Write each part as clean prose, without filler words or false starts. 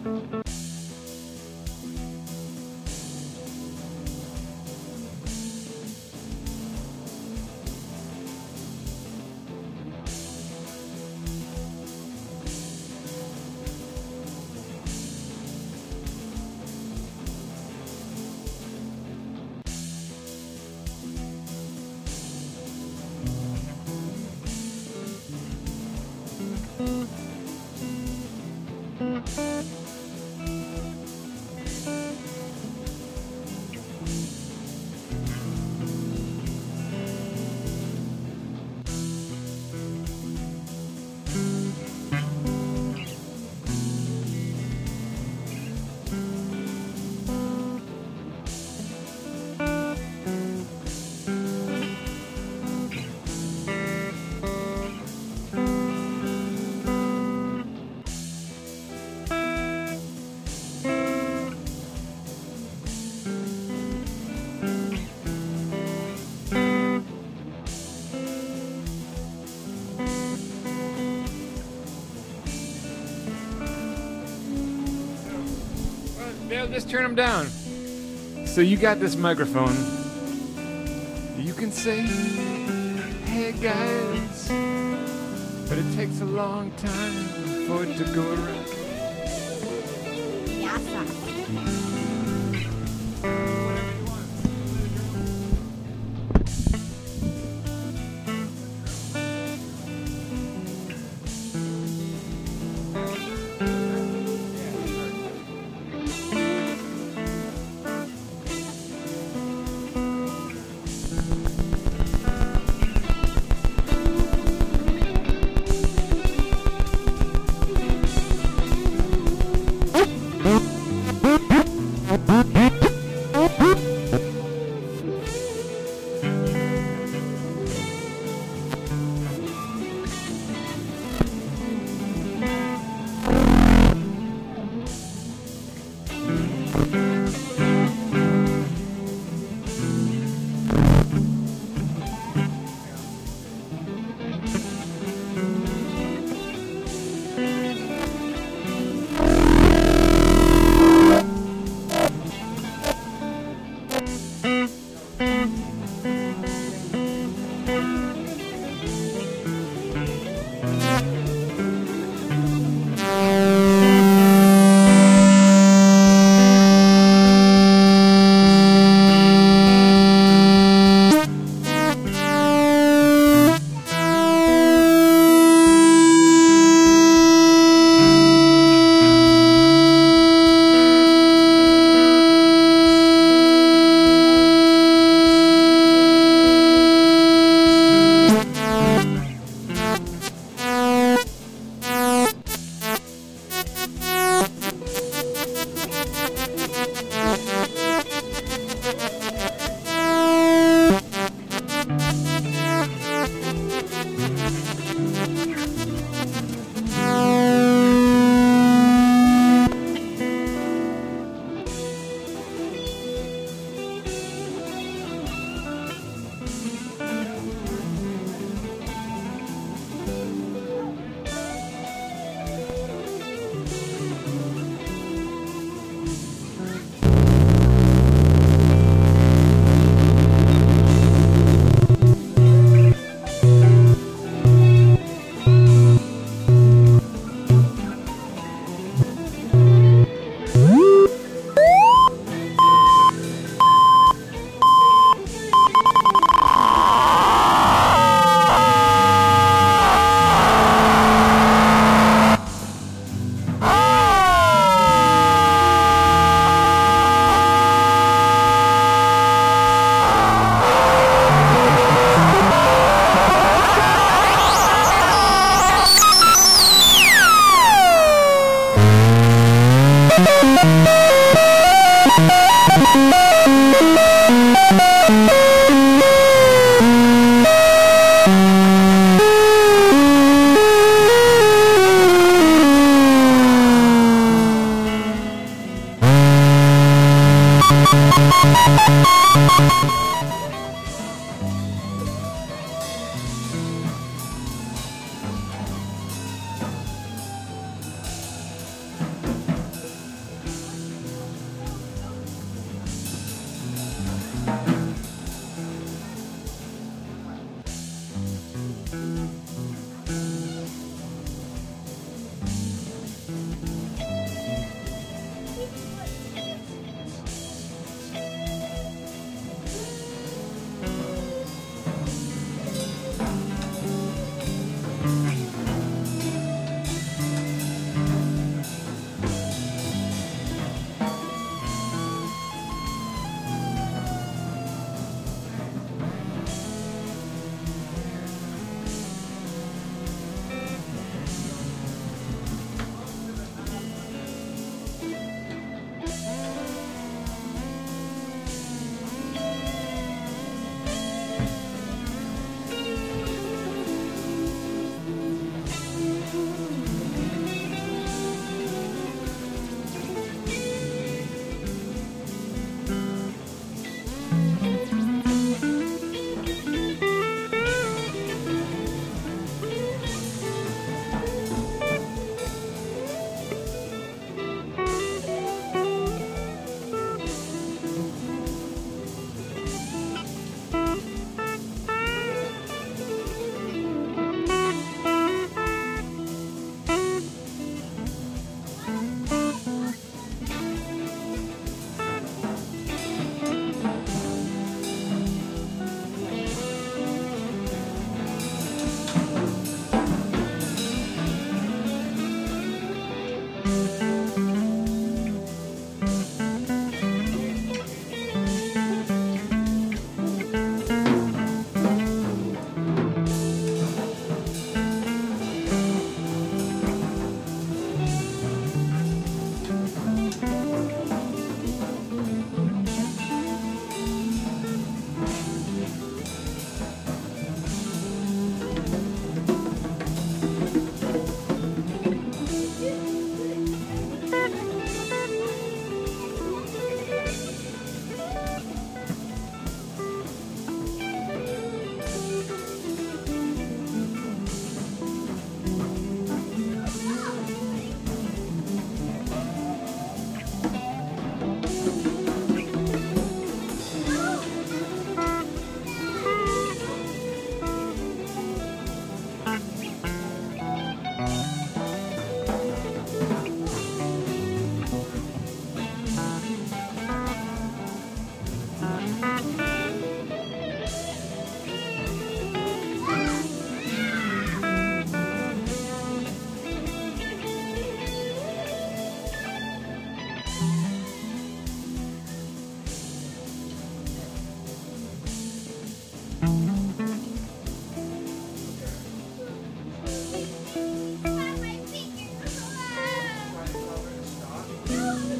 Bill, just turn them down. So you got this microphone. You can say, hey guys, but it takes a long time for it to go around.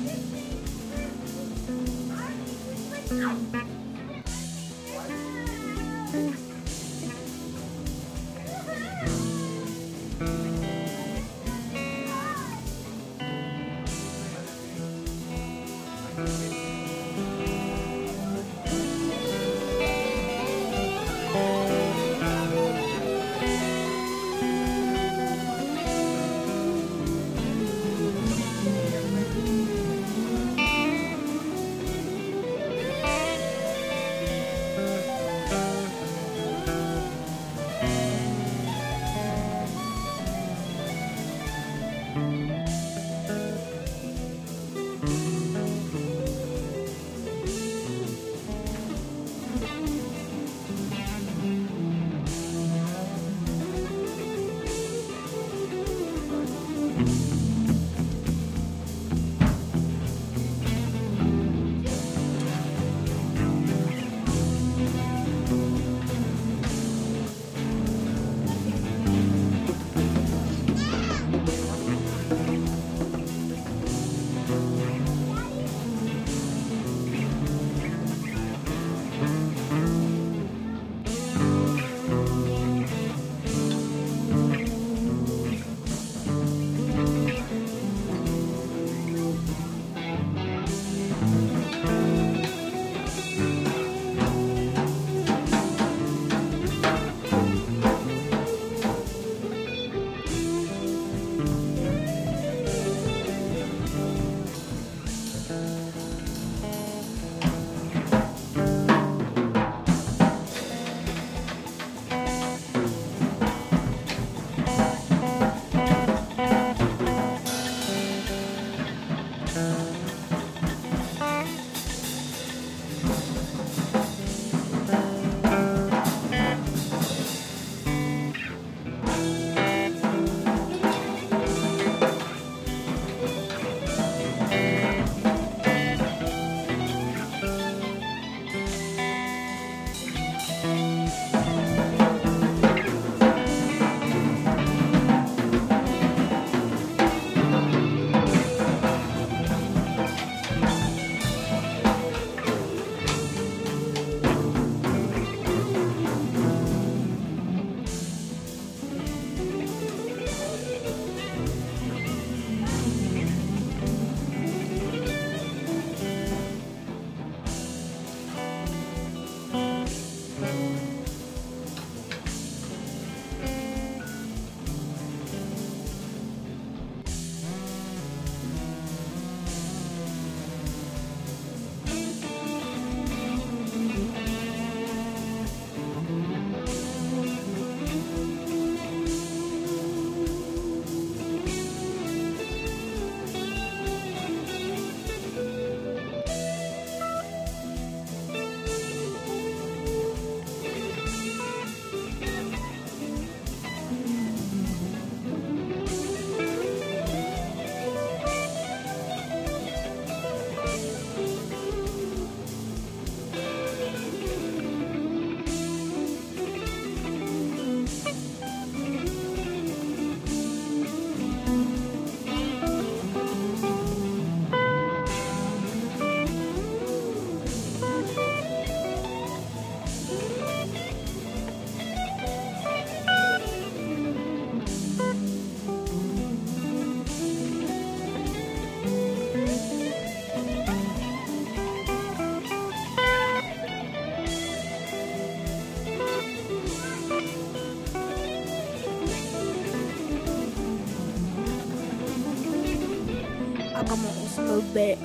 I'm almost moved back.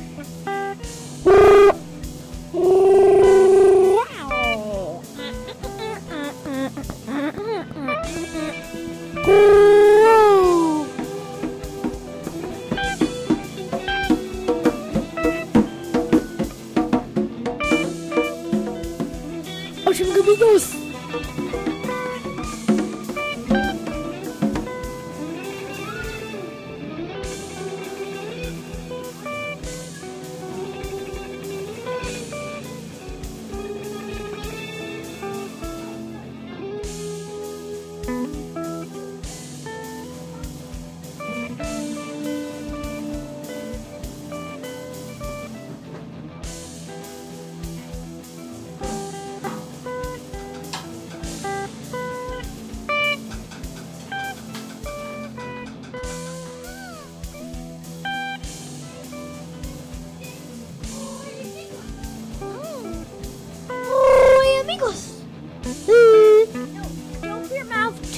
Ocean amigos.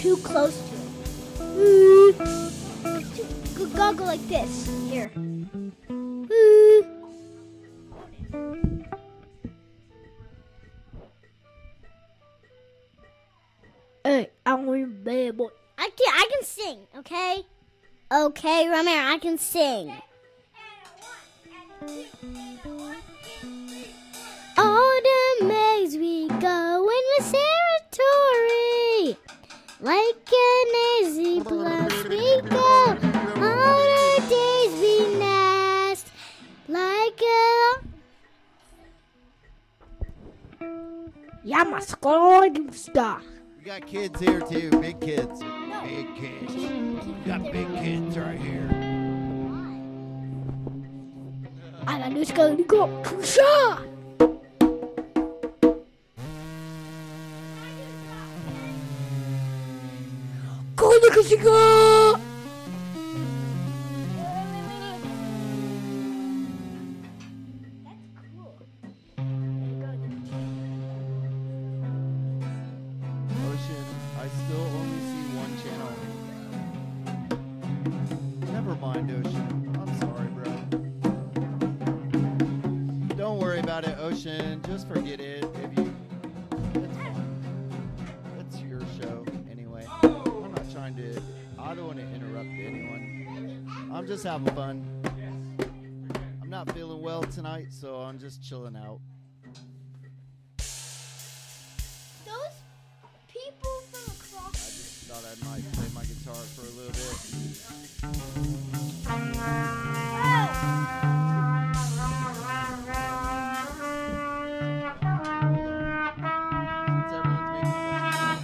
too close to it. Go like this. Here. Hey, I'm a bad boy. I can sing, okay? Okay, Romero, I can sing. All the days we go in the cemetery, like an easy blast we go. All the days we nest, like a... I'm a scoring star. We got kids here too, big kids. Big kids. We got big kids right here. I'm just going to go to shot. Go to go. Ocean, I still only see one channel. Never mind, Ocean. I'm sorry, bro. Don't worry about it, Ocean. Just forget it. It's fine. It's your show anyway. I'm not trying to. I don't want to interrupt anyone. I'm just having fun. I'm not feeling well tonight, so I'm just chilling out. Those people from across... I just thought I might play my guitar for a little bit. Since everyone's making a bunch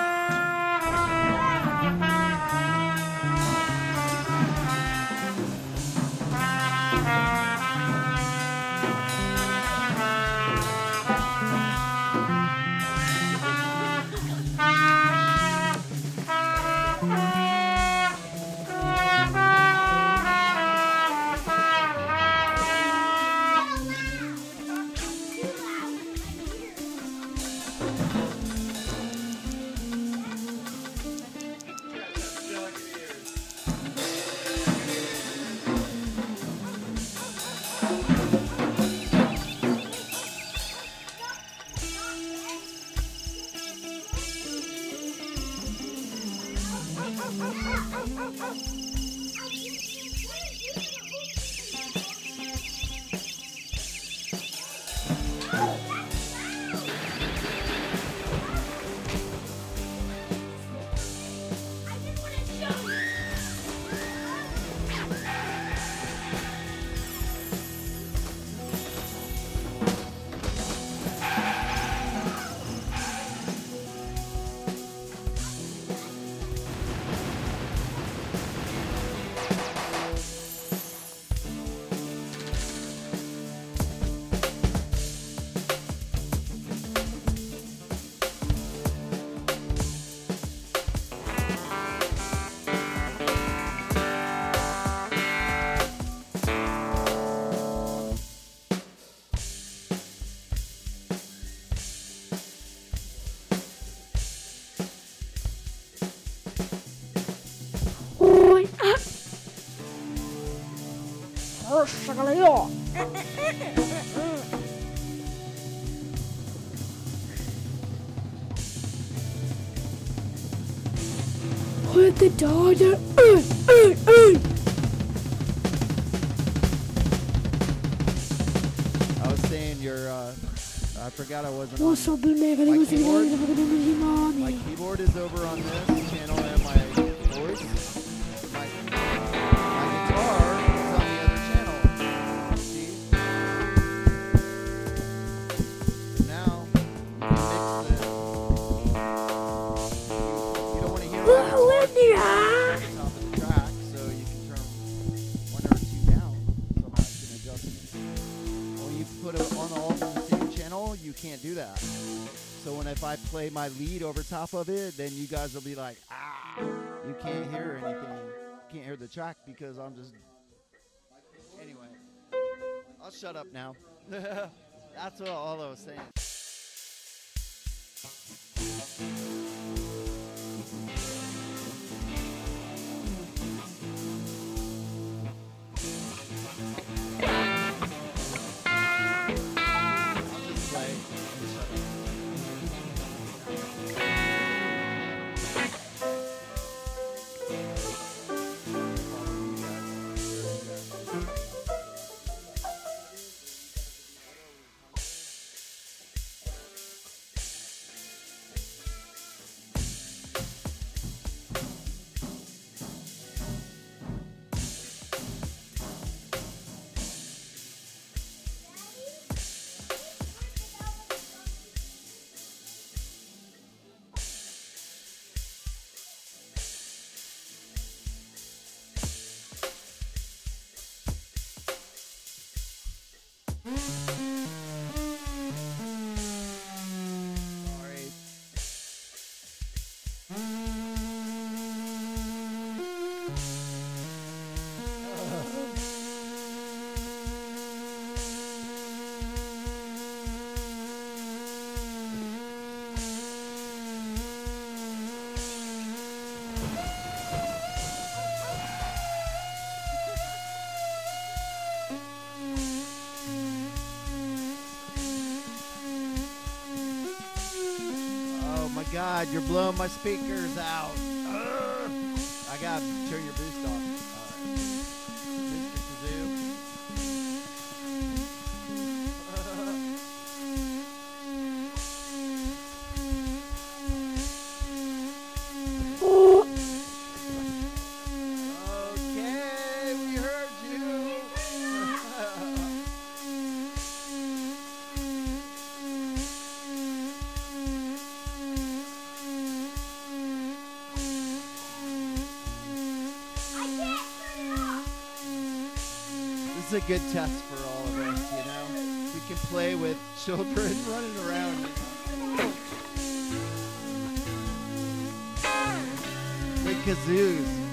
With the daughter. I was saying I forgot I wasn't on. What's up, man? My keyboard is over on this channel and my voice. My guitar is on the other channel. See? So now you can mix them. You don't want to hear that at the top of the track, so you can turn one or two down. Somehow you can adjust it. When you put it on all on the same channel, you can't do that. So if I play my lead over top of it, then you guys will be like, you can't hear anything. You can't hear the track because I'm just... Anyway, I'll shut up now. That's all I was saying. God, you're blowing my speakers out. Ugh. I gotta turn your boost off. Mr. Kazoo. Okay, we heard you. This is a good test for all of us, you know? We can play with children running around. With kazoos.